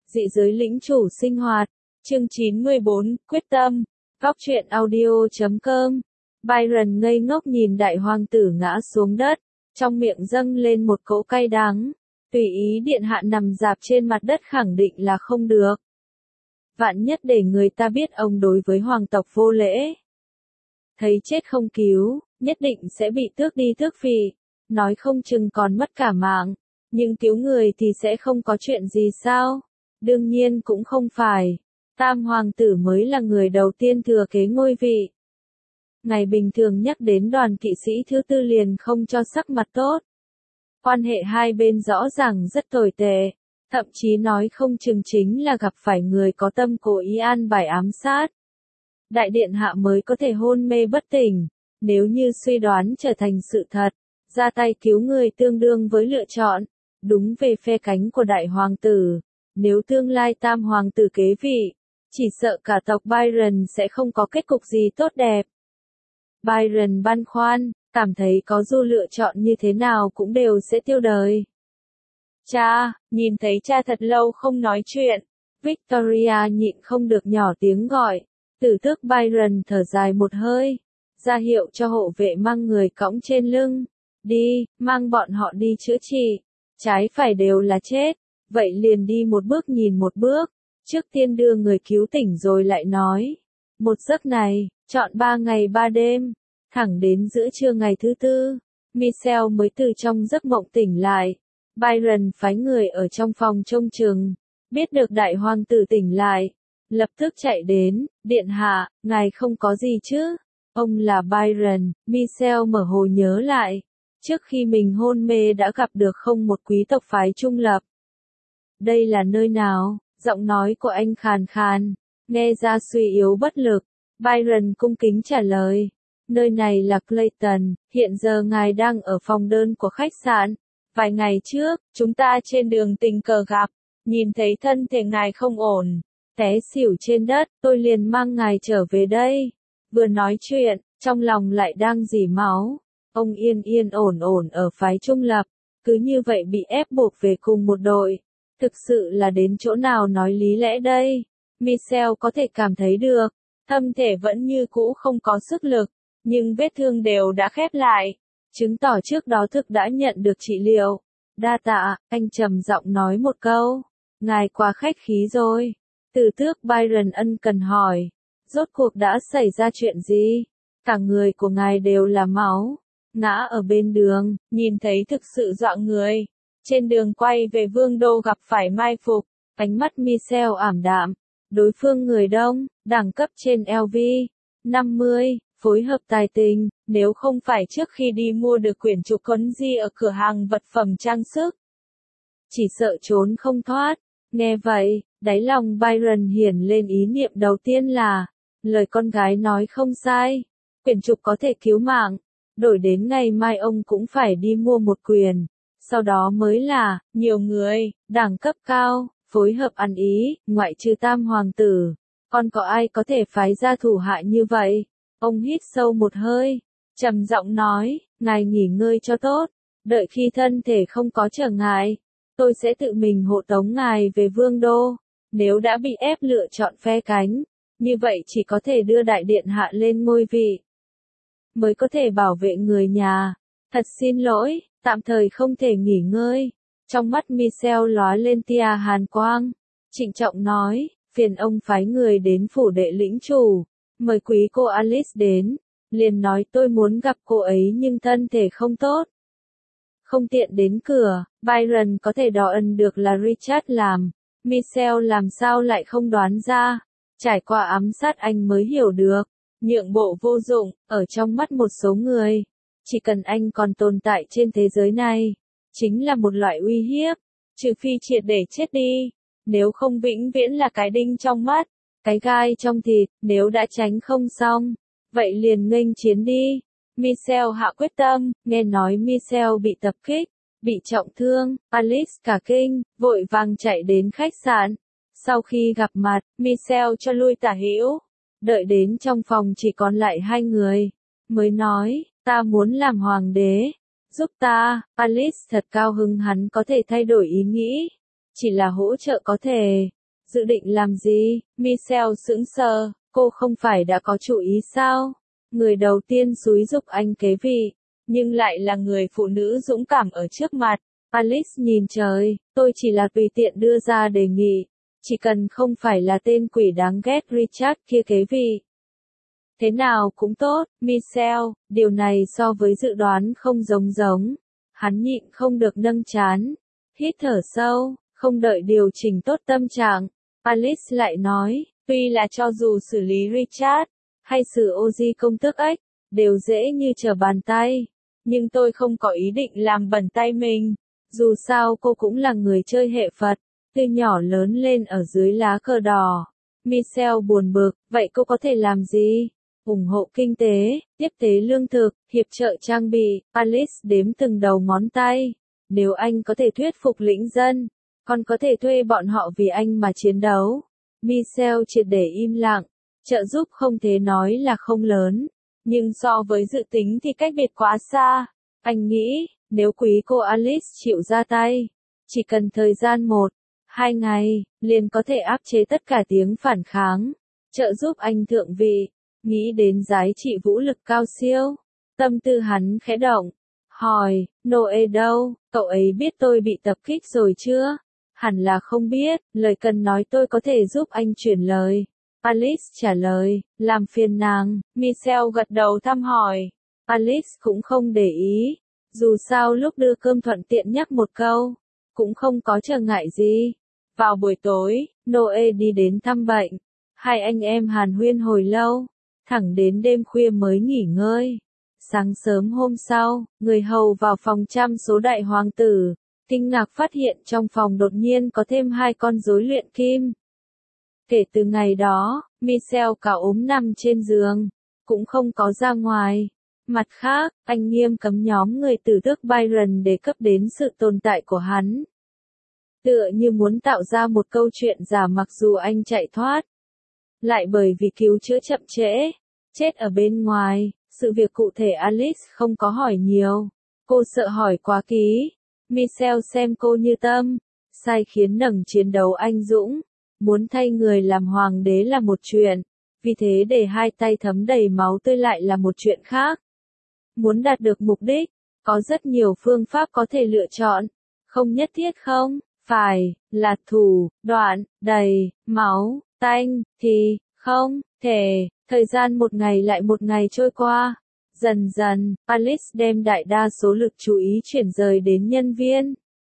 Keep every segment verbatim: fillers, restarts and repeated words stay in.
Dị giới lĩnh chủ sinh hoạt. Chương chín mươi bốn, quyết tâm. Góc truyện audio chấm com. Byron ngây ngốc nhìn đại hoàng tử ngã xuống đất, trong miệng dâng lên một cỗ cay đắng. Tùy ý điện hạ nằm dạp trên mặt đất khẳng định là không được. Vạn nhất để người ta biết ông đối với hoàng tộc vô lễ. Thấy chết không cứu, nhất định sẽ bị tước đi tước vị, nói không chừng còn mất cả mạng. Nhưng cứu người thì sẽ không có chuyện gì sao? Đương nhiên cũng không phải. Tam hoàng tử mới là người đầu tiên thừa kế ngôi vị. Ngày bình thường nhắc đến đoàn kỵ sĩ thứ tư liền không cho sắc mặt tốt. Quan hệ hai bên rõ ràng rất tồi tệ, thậm chí nói không chừng chính là gặp phải người có tâm cố ý an bài ám sát. Đại điện hạ mới có thể hôn mê bất tỉnh, nếu như suy đoán trở thành sự thật, ra tay cứu người tương đương với lựa chọn, đúng về phe cánh của đại hoàng tử. Nếu tương lai tam hoàng tử kế vị, chỉ sợ cả tộc Byron sẽ không có kết cục gì tốt đẹp. Byron băn khoăn, cảm thấy có dù lựa chọn như thế nào cũng đều sẽ tiêu đời. Cha, nhìn thấy cha thật lâu không nói chuyện, Victoria nhịn không được nhỏ tiếng gọi. Tử tước Byron thở dài một hơi, ra hiệu cho hộ vệ mang người cõng trên lưng. Đi, mang bọn họ đi chữa trị, trái phải đều là chết, vậy liền đi một bước nhìn một bước, trước tiên đưa người cứu tỉnh rồi lại nói. Một giấc này, trọn ba ngày ba đêm, thẳng đến giữa trưa ngày thứ tư, Michelle mới từ trong giấc mộng tỉnh lại. Byron phái người ở trong phòng trông chừng, biết được đại hoàng tử tỉnh lại, lập tức chạy đến. Điện hạ, ngài không có gì chứ? Ông là Byron. Michelle mở hồ nhớ lại, trước khi mình hôn mê đã gặp được không một quý tộc phái trung lập. Đây là nơi nào? Giọng nói của anh khàn khàn, nghe ra suy yếu bất lực. Byron cung kính trả lời. Nơi này là Clayton, hiện giờ ngài đang ở phòng đơn của khách sạn. Vài ngày trước, chúng ta trên đường tình cờ gặp, nhìn thấy thân thể ngài không ổn, té xỉu trên đất, tôi liền mang ngài trở về đây. Vừa nói chuyện, trong lòng lại đang rỉ máu. Ông yên yên ổn ổn ở phái trung lập, cứ như vậy bị ép buộc về cùng một đội. Thực sự là đến chỗ nào nói lý lẽ đây? Michelle có thể cảm thấy được, thân thể vẫn như cũ không có sức lực, nhưng vết thương đều đã khép lại, chứng tỏ trước đó thực đã nhận được trị liệu. Đa tạ, anh trầm giọng nói một câu. Ngài quá khách khí rồi. Tử tước Byron ân cần hỏi. Rốt cuộc đã xảy ra chuyện gì? Cả người của ngài đều là máu, ngã ở bên đường, nhìn thấy thực sự dọa người. Trên đường quay về vương đô gặp phải mai phục, ánh mắt Michelle ảm đạm. Đối phương người đông, đẳng cấp trên lờ vê năm mươi, phối hợp tài tình, nếu không phải trước khi đi mua được quyển trục Cấn Di ở cửa hàng vật phẩm trang sức, chỉ sợ trốn không thoát. Nghe vậy, đáy lòng Byron hiển lên ý niệm đầu tiên là, lời con gái nói không sai, quyển trục có thể cứu mạng, đổi đến ngày mai ông cũng phải đi mua một quyển, sau đó mới là, nhiều người, đẳng cấp cao, phối hợp ăn ý, ngoại trừ tam hoàng tử, còn có ai có thể phái ra thủ hạ như vậy? Ông hít sâu một hơi, trầm giọng nói, ngài nghỉ ngơi cho tốt, đợi khi thân thể không có trở ngại, tôi sẽ tự mình hộ tống ngài về vương đô. Nếu đã bị ép lựa chọn phe cánh, như vậy chỉ có thể đưa đại điện hạ lên ngôi vị, mới có thể bảo vệ người nhà. Thật xin lỗi, tạm thời không thể nghỉ ngơi. Trong mắt Michelle lóe lên tia hàn quang, trịnh trọng nói, phiền ông phái người đến phủ đệ lĩnh chủ, mời quý cô Alice đến, liền nói tôi muốn gặp cô ấy nhưng thân thể không tốt, không tiện đến cửa. Byron có thể đo ân được là Richard làm, Michelle làm sao lại không đoán ra, trải qua ám sát anh mới hiểu được, nhượng bộ vô dụng, ở trong mắt một số người, chỉ cần anh còn tồn tại trên thế giới này, chính là một loại uy hiếp, trừ phi triệt để chết đi, nếu không vĩnh viễn là cái đinh trong mắt, cái gai trong thịt. Nếu đã tránh không xong, vậy liền nghênh chiến đi. Michelle hạ quyết tâm. Nghe nói Michelle bị tập kích, bị trọng thương, Alice cả kinh, vội vàng chạy đến khách sạn. Sau khi gặp mặt, Michelle cho lui tả hữu, đợi đến trong phòng chỉ còn lại hai người, mới nói, ta muốn làm hoàng đế, giúp ta. Alice thật cao hứng hắn có thể thay đổi ý nghĩ, chỉ là hỗ trợ có thể, Dự định làm gì? Michelle sững sờ, cô không phải đã có chủ ý sao? Người đầu tiên xúi giục anh kế vị, nhưng lại là người phụ nữ dũng cảm ở trước mặt. Alice nhìn trời, tôi chỉ là tùy tiện đưa ra đề nghị. Chỉ cần không phải là tên quỷ đáng ghét Richard kia kế vị. Thế nào cũng tốt, Michelle, điều này so với dự đoán không giống giống. Hắn nhịn không được nâng trán. Hít thở sâu, không đợi điều chỉnh tốt tâm trạng. Alice lại nói, tuy là cho dù xử lý Richard, hay xử Ozzy công tước ếch, đều dễ như trở bàn tay. Nhưng tôi không có ý định làm bẩn tay mình. Dù sao cô cũng là người chơi hệ Phật, từ nhỏ lớn lên ở dưới lá cờ đỏ. Michelle buồn bực, vậy cô có thể làm gì? Ủng hộ kinh tế, tiếp tế lương thực, hiệp trợ trang bị. Alice đếm từng đầu ngón tay. Nếu anh có thể thuyết phục lĩnh dân, còn có thể thuê bọn họ vì anh mà chiến đấu. Michelle triệt để im lặng, trợ giúp không thể nói là không lớn, nhưng so với dự tính thì cách biệt quá xa. Anh nghĩ, nếu quý cô Alice chịu ra tay, chỉ cần thời gian một, hai ngày, liền có thể áp chế tất cả tiếng phản kháng, trợ giúp anh thượng vị. Nghĩ đến giá trị vũ lực cao siêu, tâm tư hắn khẽ động, hỏi, Noe đâu, cậu ấy biết tôi bị tập kích rồi chưa? Hẳn là không biết, lời cần nói tôi có thể giúp anh chuyển lời. Alice trả lời, làm phiền nàng. Michelle gật đầu thăm hỏi. Alice cũng không để ý, dù sao lúc đưa cơm thuận tiện nhắc một câu, cũng không có trở ngại gì. Vào buổi tối, Noe đi đến thăm bệnh. Hai anh em hàn huyên hồi lâu, thẳng đến đêm khuya mới nghỉ ngơi. Sáng sớm hôm sau, người hầu vào phòng chăm số đại hoàng tử, kinh ngạc phát hiện trong phòng đột nhiên có thêm hai con rối luyện kim. Kể từ ngày đó, Michelle cả ốm nằm trên giường, cũng không có ra ngoài. Mặt khác, anh nghiêm cấm nhóm người từ Đức Byron đề cấp đến sự tồn tại của hắn. Tựa như muốn tạo ra một câu chuyện giả mặc dù anh chạy thoát. Lại bởi vì cứu chữa chậm trễ, chết ở bên ngoài, sự việc cụ thể Alice không có hỏi nhiều. Cô sợ hỏi quá kỹ. Michelle xem cô như tâm, sai khiến nấng chiến đấu anh dũng. Muốn thay người làm hoàng đế là một chuyện, vì thế để hai tay thấm đầy máu tươi lại là một chuyện khác. Muốn đạt được mục đích, có rất nhiều phương pháp có thể lựa chọn, không nhất thiết không, phải, là thủ, đoạn, đầy, máu, tanh, thì, không, thể. Thời gian một ngày lại một ngày trôi qua. Dần dần, Alice đem đại đa số lực chú ý chuyển rời đến nhân viên.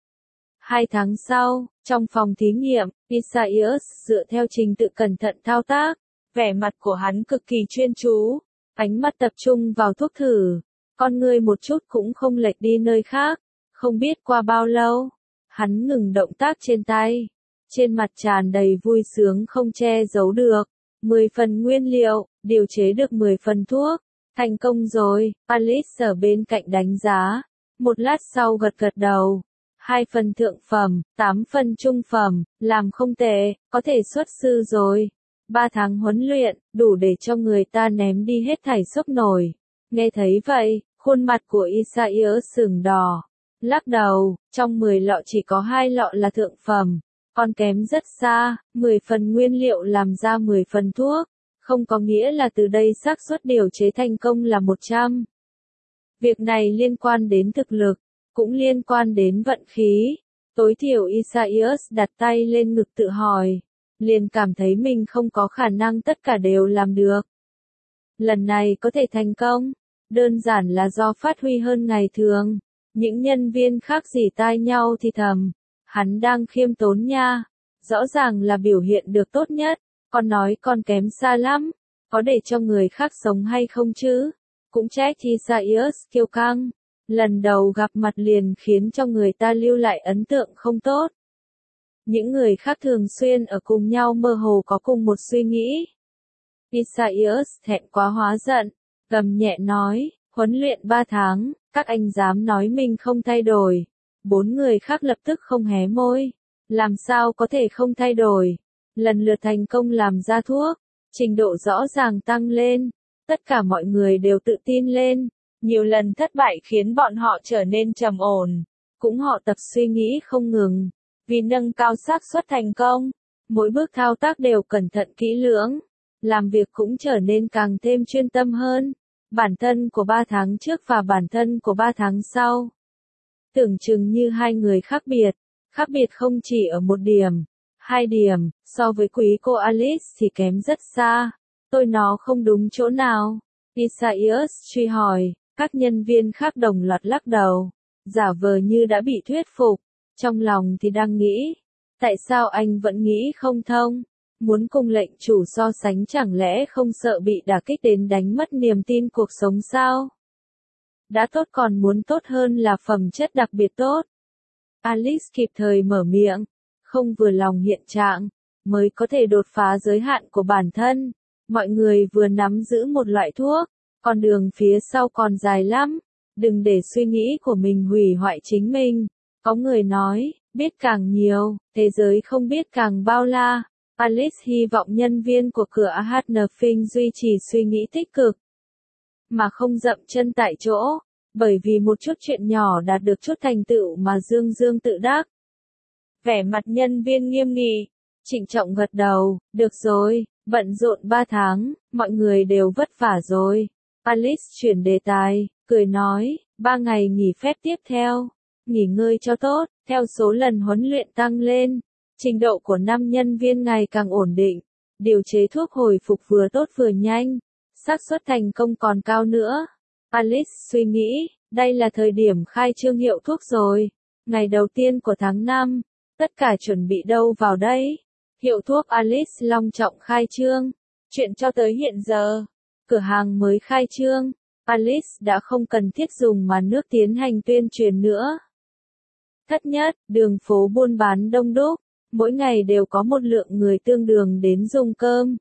Hai tháng sau, trong phòng thí nghiệm, Isaias dựa theo trình tự cẩn thận thao tác. Vẻ mặt của hắn cực kỳ chuyên chú, ánh mắt tập trung vào thuốc thử. Con người một chút cũng không lệch đi nơi khác. Không biết qua bao lâu, hắn ngừng động tác trên tay. Trên mặt tràn đầy vui sướng không che giấu được. mười phần nguyên liệu, điều chế được mười phần thuốc. Thành công rồi, Alice ở bên cạnh đánh giá. Một lát sau gật gật đầu. Hai phần thượng phẩm, tám phần trung phẩm, làm không tệ, có thể xuất sư rồi. Ba tháng huấn luyện, đủ để cho người ta ném đi hết thảy sốc nổi. Nghe thấy vậy, khuôn mặt của Isaiah sừng đỏ. Lắc đầu, trong mười lọ chỉ có hai lọ là thượng phẩm. Còn kém rất xa, mười phần nguyên liệu làm ra mười phần thuốc. Không có nghĩa là từ đây xác suất điều chế thành công là một trăm. Việc này liên quan đến thực lực, cũng liên quan đến vận khí. Tối thiểu Isaias đặt tay lên ngực tự hỏi, liền cảm thấy mình không có khả năng tất cả đều làm được. Lần này có thể thành công, đơn giản là do phát huy hơn ngày thường. Những nhân viên khác rỉ tai nhau thì thầm, hắn đang khiêm tốn nha, rõ ràng là biểu hiện được tốt nhất, con nói con kém xa lắm, có để cho người khác sống hay không chứ? Cũng trách Isaias kiêu căng, lần đầu gặp mặt liền khiến cho người ta lưu lại ấn tượng không tốt. Những người khác thường xuyên ở cùng nhau mơ hồ có cùng một suy nghĩ. Isaias thẹn quá hóa giận, gầm nhẹ nói, huấn luyện ba tháng, các anh dám nói mình không thay đổi. Bốn người khác lập tức không hé môi. Làm sao có thể không thay đổi? Lần lượt thành công làm ra thuốc, trình độ rõ ràng tăng lên. Tất cả mọi người đều tự tin lên. Nhiều lần thất bại khiến bọn họ trở nên trầm ổn. Cũng họ tập suy nghĩ không ngừng. Vì nâng cao xác suất thành công, Mỗi bước thao tác đều cẩn thận kỹ lưỡng, làm việc cũng trở nên càng thêm chuyên tâm hơn. Bản thân của ba tháng trước và bản thân của ba tháng sau. Tưởng chừng như hai người khác biệt, khác biệt không chỉ ở một điểm, hai điểm, so với quý cô Alice thì kém rất xa. Tôi nó không đúng chỗ nào? Isaiah truy hỏi, các nhân viên khác đồng loạt lắc đầu, giả vờ như đã bị thuyết phục, trong lòng thì đang nghĩ, tại sao anh vẫn nghĩ không thông? Muốn cùng lệnh chủ so sánh chẳng lẽ không sợ bị đả kích đến đánh mất niềm tin cuộc sống sao? Đã tốt còn muốn tốt hơn là phẩm chất đặc biệt tốt. Alice kịp thời mở miệng, không vừa lòng hiện trạng, mới có thể đột phá giới hạn của bản thân. Mọi người vừa nắm giữ một loại thuốc, con đường phía sau còn dài lắm, đừng để suy nghĩ của mình hủy hoại chính mình. Có người nói, biết càng nhiều, thế giới không biết càng bao la. Alice hy vọng nhân viên của cửa hát en Phinh duy trì suy nghĩ tích cực, mà không dậm chân tại chỗ, bởi vì một chút chuyện nhỏ đạt được chút thành tựu mà dương dương tự đắc. Vẻ mặt nhân viên nghiêm nghị, trịnh trọng gật đầu, được rồi, bận rộn ba tháng, mọi người đều vất vả rồi. Alice chuyển đề tài, cười nói, ba ngày nghỉ phép tiếp theo, nghỉ ngơi cho tốt, theo số lần huấn luyện tăng lên, trình độ của năm nhân viên ngày càng ổn định, điều chế thuốc hồi phục vừa tốt vừa nhanh, xác suất thành công còn cao nữa. Alice suy nghĩ, đây là thời điểm khai trương hiệu thuốc rồi, ngày đầu tiên của tháng năm, tất cả chuẩn bị đâu vào đây. Hiệu thuốc Alice long trọng khai trương, chuyện cho tới hiện giờ, cửa hàng mới khai trương, Alice đã không cần thiết dùng màn nước tiến hành tuyên truyền nữa. Thất nhất, đường phố buôn bán đông đúc, mỗi ngày đều có một lượng người tương đương đến dùng cơm,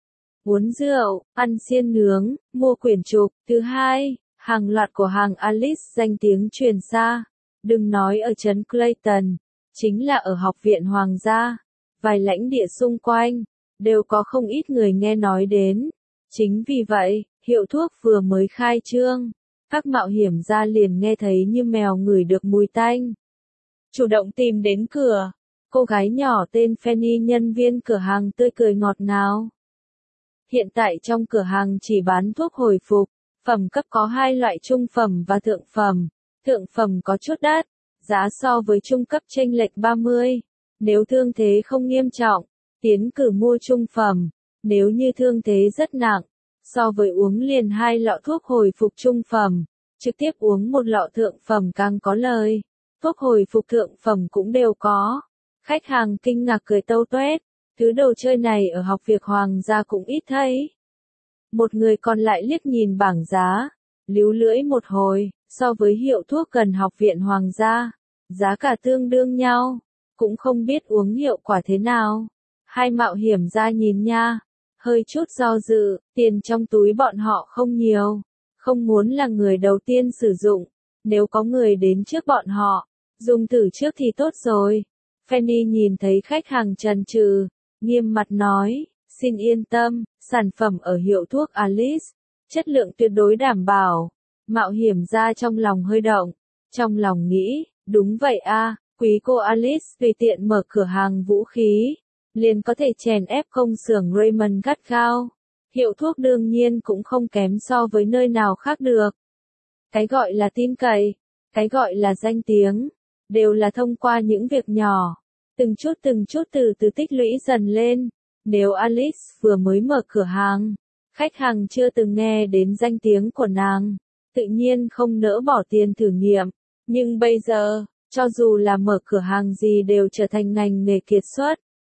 uống rượu, ăn xiên nướng, mua quyển trục. Thứ hai, hàng loạt của hàng Alice danh tiếng truyền xa, đừng nói ở trấn Clayton, chính là ở học viện Hoàng gia, vài lãnh địa xung quanh, đều có không ít người nghe nói đến. Chính vì vậy, hiệu thuốc vừa mới khai trương, các mạo hiểm gia liền nghe thấy như mèo ngửi được mùi tanh, chủ động tìm đến cửa. Cô gái nhỏ tên Fanny, nhân viên cửa hàng tươi cười ngọt ngào. Hiện tại trong cửa hàng chỉ bán thuốc hồi phục, phẩm cấp có hai loại, trung phẩm và thượng phẩm. Thượng phẩm có chút đắt, giá so với trung cấp chênh lệch ba mươi. Nếu thương thế không nghiêm trọng, tiến cử mua trung phẩm. Nếu như thương thế rất nặng, so với uống liền hai lọ thuốc hồi phục trung phẩm, trực tiếp uống một lọ thượng phẩm càng có lời. Thuốc hồi phục thượng phẩm cũng đều có. Khách hàng kinh ngạc cười tâu tuét, thứ đồ chơi này ở học viện Hoàng gia cũng ít thấy. Một người còn lại liếc nhìn bảng giá, líu lưỡi một hồi, so với hiệu thuốc gần học viện Hoàng gia, giá cả tương đương nhau, cũng không biết uống hiệu quả thế nào. Hai mạo hiểm gia nhìn nha, hơi chút do dự, tiền trong túi bọn họ không nhiều, không muốn là người đầu tiên sử dụng, nếu có người đến trước bọn họ, dùng thử trước thì tốt rồi. Fanny nhìn thấy khách hàng chần chừ, nghiêm mặt nói, xin yên tâm, sản phẩm ở hiệu thuốc Alice, chất lượng tuyệt đối đảm bảo. Mạo hiểm gia trong lòng hơi động, trong lòng nghĩ, đúng vậy a, quý cô Alice tùy tiện mở cửa hàng vũ khí, liền có thể chèn ép công xưởng Raymond gắt gao. Hiệu thuốc đương nhiên cũng không kém so với nơi nào khác được. Cái gọi là tin cậy, cái gọi là danh tiếng, đều là thông qua những việc nhỏ, từng chút từng chút từ từ tích lũy dần lên. Nếu Alice vừa mới mở cửa hàng, khách hàng chưa từng nghe đến danh tiếng của nàng, tự nhiên không nỡ bỏ tiền thử nghiệm. Nhưng bây giờ, cho dù là mở cửa hàng gì đều trở thành ngành nghề kiệt xuất.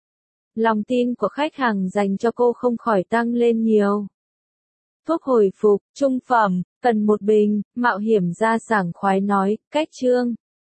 Lòng tin của khách hàng dành cho cô không khỏi tăng lên nhiều. Thuốc hồi phục, trung phẩm, cần một bình, mạo hiểm gia sảng khoái nói, cách trương.